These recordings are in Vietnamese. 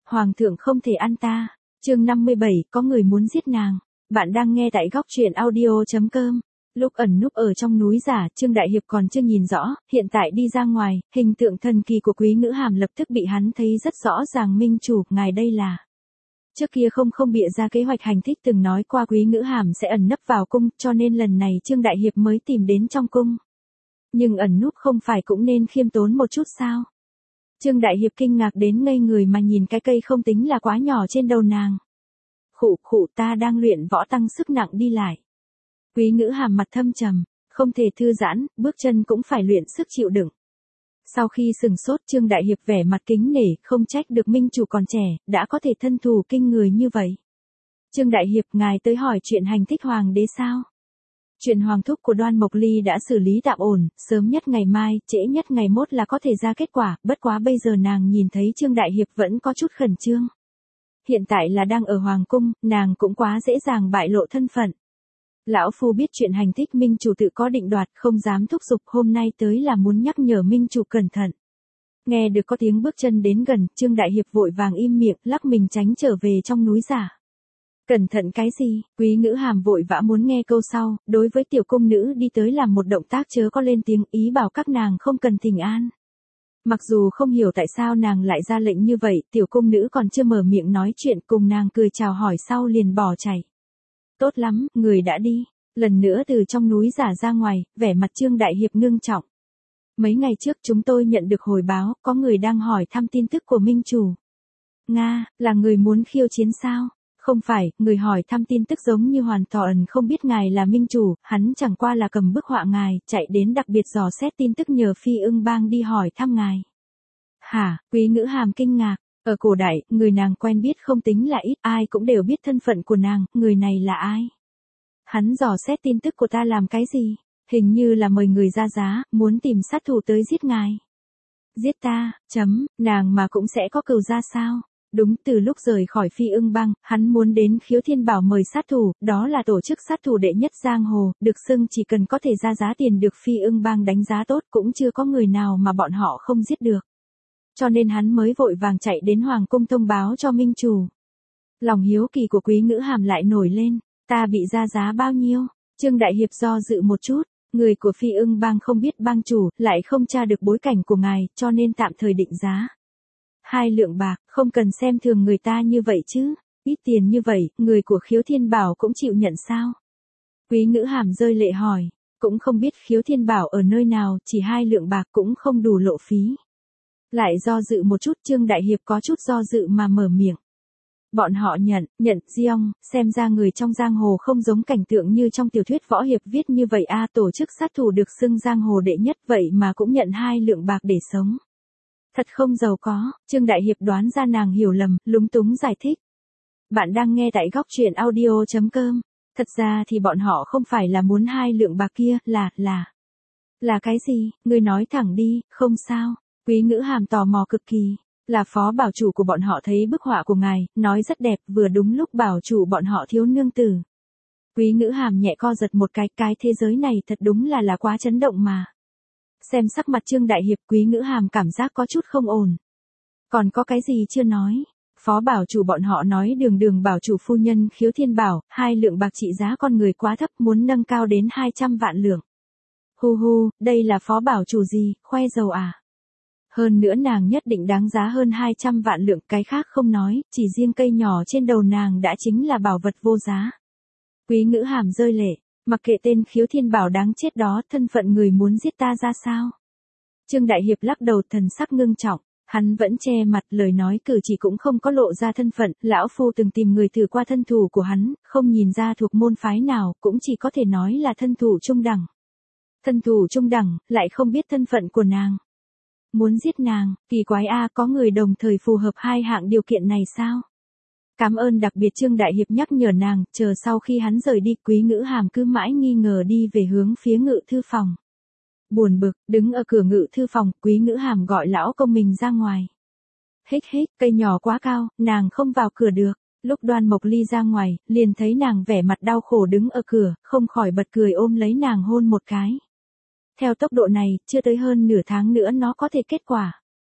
Hoàng thượng không thể ăn ta. Chương 57, có người muốn giết nàng. Bạn đang nghe tại góc truyện audio.com. Lúc ẩn núp ở trong núi giả, Trương Đại Hiệp còn chưa nhìn rõ, hiện tại đi ra ngoài, hình tượng thần kỳ của Quý Ngữ Hàm lập tức bị hắn thấy rất rõ ràng. Minh chủ, ngài đây là. Trước kia không bịa ra kế hoạch hành thích từng nói qua Quý Ngữ Hàm sẽ ẩn nấp vào cung, cho nên lần này Trương Đại Hiệp mới tìm đến trong cung. Nhưng ẩn núp không phải cũng nên khiêm tốn một chút sao? Trương Đại Hiệp kinh ngạc đến ngây người mà nhìn cái cây không tính là quá nhỏ trên đầu nàng. Khụ ta đang luyện võ tăng sức nặng đi lại. Quý Ngữ Hàm mặt thâm trầm, không thể thư giãn, bước chân cũng phải luyện sức chịu đựng. Sau khi sừng sốt, Trương Đại Hiệp vẻ mặt kính nể, không trách được minh chủ còn trẻ, đã có thể thân thủ kinh người như vậy. Trương Đại Hiệp, ngài tới hỏi chuyện hành thích hoàng đế sao? Chuyện hoàng thúc của Đoan Mộc Ly đã xử lý tạm ổn, sớm nhất ngày mai, trễ nhất ngày mốt là có thể ra kết quả, bất quá bây giờ nàng nhìn thấy Trương Đại Hiệp vẫn có chút khẩn trương. Hiện tại là đang ở hoàng cung, nàng cũng quá dễ dàng bại lộ thân phận. Lão phu biết chuyện hành thích minh chủ tự có định đoạt, không dám thúc giục, hôm nay tới là muốn nhắc nhở minh chủ cẩn thận. Nghe được có tiếng bước chân đến gần, Trương Đại Hiệp vội vàng im miệng, lắc mình tránh trở về trong núi giả. Cẩn thận cái gì? Quý Ngữ Hàm vội vã muốn nghe câu sau, đối với tiểu cung nữ đi tới làm một động tác chớ có lên tiếng, ý bảo các nàng không cần thỉnh an. Mặc dù không hiểu tại sao nàng lại ra lệnh như vậy, tiểu cung nữ còn chưa mở miệng nói chuyện, cùng nàng cười chào hỏi sau liền bỏ chạy. Tốt lắm, người đã đi. Lần nữa từ trong núi giả ra ngoài, vẻ mặt Trương Đại Hiệp ngưng trọng. Mấy ngày trước chúng tôi nhận được hồi báo, có người đang hỏi thăm tin tức của minh chủ. Nga, là người muốn khiêu chiến sao? Không phải, người hỏi thăm tin tức giống như hoàn toàn không biết ngài là minh chủ, hắn chẳng qua là cầm bức họa ngài, chạy đến đặc biệt dò xét tin tức nhờ Phi Ưng Bang đi hỏi thăm ngài. Hả? Quý Ngữ Hàm kinh ngạc. Ở cổ đại, người nàng quen biết không tính là ít, ai cũng đều biết thân phận của nàng, người này là ai? Hắn dò xét tin tức của ta làm cái gì? Hình như là mời người ra giá, muốn tìm sát thủ tới giết ngài. Giết ta, nàng mà cũng sẽ có cừu ra sao? Đúng, từ lúc rời khỏi Phi Ưng Bang, hắn muốn đến Khiếu Thiên Bảo mời sát thủ, đó là tổ chức sát thủ đệ nhất giang hồ, được xưng chỉ cần có thể ra giá tiền được Phi Ưng Bang đánh giá tốt, cũng chưa có người nào mà bọn họ không giết được. Cho nên hắn mới vội vàng chạy đến hoàng cung thông báo cho minh chủ. Lòng hiếu kỳ của Quý Ngữ Hàm lại nổi lên, ta bị ra giá bao nhiêu? Trương Đại Hiệp do dự một chút, người của Phi Ưng Bang không biết bang chủ, lại không tra được bối cảnh của ngài, cho nên tạm thời định giá 2 lượng bạc, không cần xem thường người ta như vậy chứ, ít tiền như vậy, người của Khiếu Thiên Bảo cũng chịu nhận sao? Quý Ngữ Hàm rơi lệ hỏi, cũng không biết Khiếu Thiên Bảo ở nơi nào, chỉ 2 lượng bạc cũng không đủ lộ phí. Lại do dự một chút, Trương Đại Hiệp có chút do dự mà mở miệng. Bọn họ nhận, Diong, xem ra người trong giang hồ không giống cảnh tượng như trong tiểu thuyết võ hiệp viết như vậy a, tổ chức sát thủ được xưng giang hồ đệ nhất vậy mà cũng nhận 2 lượng bạc để sống. Thật không giàu có, Trương Đại Hiệp đoán ra nàng hiểu lầm, lúng túng giải thích. Bạn đang nghe tại góc truyện audio.com. Thật ra thì bọn họ không phải là muốn 2 lượng bạc kia, là cái gì, ngươi nói thẳng đi, không sao. Quý Ngữ Hàm tò mò cực kỳ, là phó bảo chủ của bọn họ thấy bức họa của ngài, nói rất đẹp, vừa đúng lúc bảo chủ bọn họ thiếu nương tử. Quý Ngữ Hàm nhẹ co giật một cái thế giới này thật đúng là quá chấn động mà. Xem sắc mặt Trương Đại Hiệp, Quý Ngữ Hàm cảm giác có chút không ổn. Còn có cái gì chưa nói? Phó bảo chủ bọn họ nói đường bảo chủ phu nhân Khiếu Thiên Bảo, 2 lượng bạc trị giá con người quá thấp, muốn nâng cao đến 200 vạn lượng. Hu, đây là phó bảo chủ gì, khoe giàu à? Hơn nữa nàng nhất định đáng giá hơn 200 vạn lượng, cái khác không nói, chỉ riêng cây nhỏ trên đầu nàng đã chính là bảo vật vô giá. Quý Ngữ Hàm rơi lệ, mặc kệ tên Khiếu Thiên Bảo đáng chết đó, thân phận người muốn giết ta ra sao? Trương Đại Hiệp lắc đầu, thần sắc ngưng trọng, hắn vẫn che mặt, lời nói cử chỉ cũng không có lộ ra thân phận, lão phu từng tìm người thử qua thân thủ của hắn, không nhìn ra thuộc môn phái nào, cũng chỉ có thể nói là thân thủ trung đẳng. Thân thủ trung đẳng, lại không biết thân phận của nàng. Muốn giết nàng, kỳ quái a, có người đồng thời phù hợp 2 hạng điều kiện này sao? Cảm ơn đặc biệt Trương Đại Hiệp nhắc nhở nàng, chờ sau khi hắn rời đi, Quý Ngữ Hàm cứ mãi nghi ngờ đi về hướng phía ngự thư phòng. Buồn bực, đứng ở cửa ngự thư phòng, Quý Ngữ Hàm gọi lão công mình ra ngoài. Hích, cây nhỏ quá cao, nàng không vào cửa được. Lúc Đoan Mộc Ly ra ngoài, liền thấy nàng vẻ mặt đau khổ đứng ở cửa, không khỏi bật cười ôm lấy nàng hôn một cái. Theo tốc độ này, chưa tới hơn nửa tháng nữa nó có thể kết quả.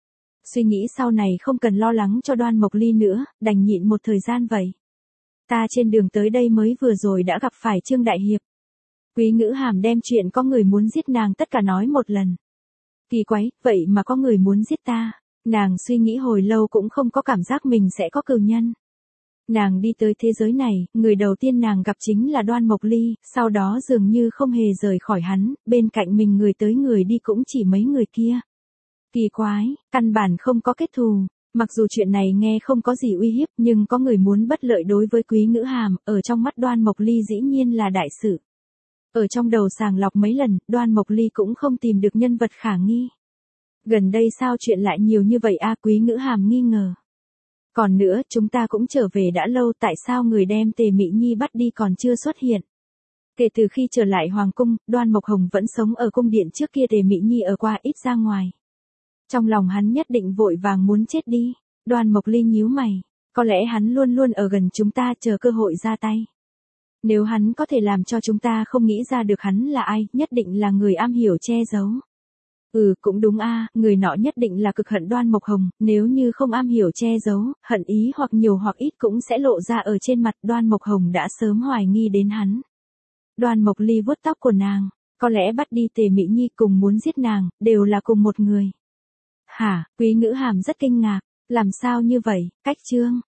Suy nghĩ sau này không cần lo lắng cho Đoan Mộc Ly nữa, đành nhịn một thời gian vậy. Ta trên đường tới đây mới vừa rồi đã gặp phải Trương Đại Hiệp. Quý Ngữ Hàm đem chuyện có người muốn giết nàng tất cả nói một lần. Kỳ quái, vậy mà có người muốn giết ta. Nàng suy nghĩ hồi lâu cũng không có cảm giác mình sẽ có cừu nhân. Nàng đi tới thế giới này, người đầu tiên nàng gặp chính là Đoan Mộc Ly, sau đó dường như không hề rời khỏi hắn, bên cạnh mình người tới người đi cũng chỉ mấy người kia. Kỳ quái, căn bản không có kết thù. Mặc dù chuyện này nghe không có gì uy hiếp nhưng có người muốn bất lợi đối với Quý Ngữ Hàm, ở trong mắt Đoan Mộc Ly dĩ nhiên là đại sự. Ở trong đầu sàng lọc mấy lần, Đoan Mộc Ly cũng không tìm được nhân vật khả nghi. Gần đây sao chuyện lại nhiều như vậy a? Quý Ngữ Hàm nghi ngờ. Còn nữa, chúng ta cũng trở về đã lâu, tại sao người đem Tề Mị Nhi bắt đi còn chưa xuất hiện? Kể từ khi trở lại Hoàng cung, Đoan Mộc Hồng vẫn sống ở cung điện trước kia, Tề Mị Nhi ở qua ít ra ngoài. Trong lòng hắn nhất định vội vàng muốn chết đi. Đoan Mộc Ly nhíu mày. Có lẽ hắn luôn luôn ở gần chúng ta chờ cơ hội ra tay. Nếu hắn có thể làm cho chúng ta không nghĩ ra được hắn là ai, nhất định là người am hiểu che giấu. Cũng đúng a, người nọ nhất định là cực hận Đoan Mộc Hồng, nếu như không am hiểu che giấu, hận ý hoặc nhiều hoặc ít cũng sẽ lộ ra ở trên mặt. Đoan Mộc Hồng đã sớm hoài nghi đến hắn. Đoan Mộc Ly vuốt tóc của nàng, có lẽ bắt đi Tề Mị Nhi cùng muốn giết nàng, đều là cùng một người. Hả? Quý Ngữ Hàm rất kinh ngạc, làm sao như vậy? Cách Trương